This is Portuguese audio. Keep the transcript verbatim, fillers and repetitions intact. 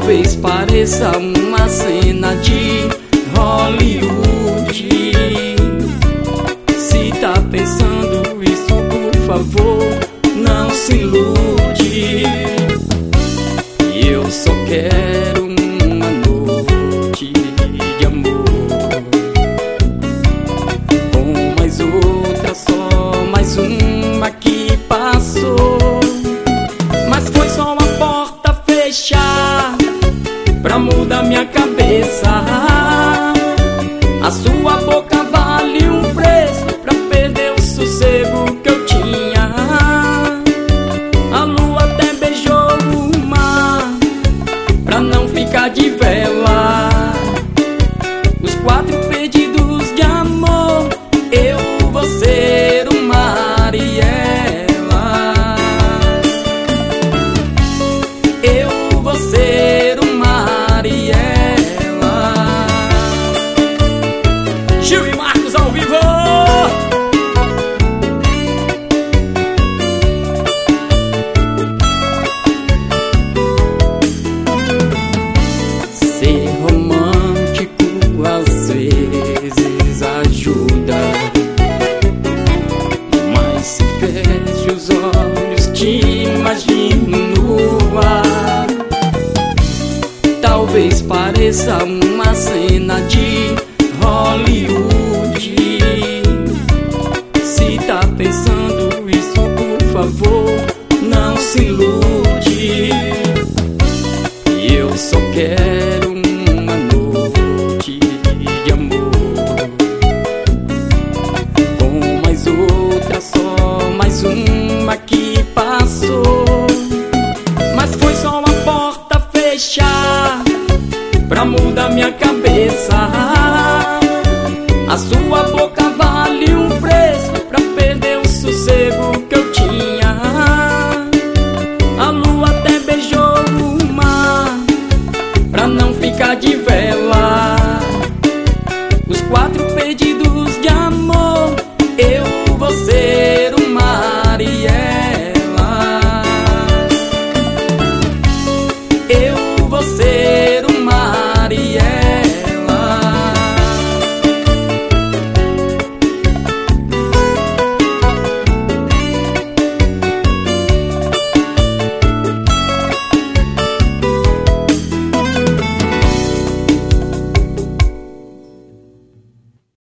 Talvez pareça uma cena de Hollywood. Se tá pensando isso, por favor, não se ilude. Eu só quero uma noite de amor, com mais outra, só mais uma que passou. Mas foi só uma porta fechar pra mudar minha cabeça. A sua boca vale um preço pra perder o sossego que eu tinha. A lua até beijou o mar pra não ficar de vela. Os quatro pedidos de amor, eu vou ser o mar e ela. Eu vou ser o mar e ela. Gil e Marcos ao vivo. Ser romântico às vezes ajuda, mas se feche os olhos, te imagino no ar. Talvez pareça uma cena de Hollywood. Se tá pensando isso, por favor, não se ilude. Eu só quero uma noite de amor, com mais outra, só mais uma que passou. Mas foi só uma porta fechar pra mudar minha cabeça. A sua boca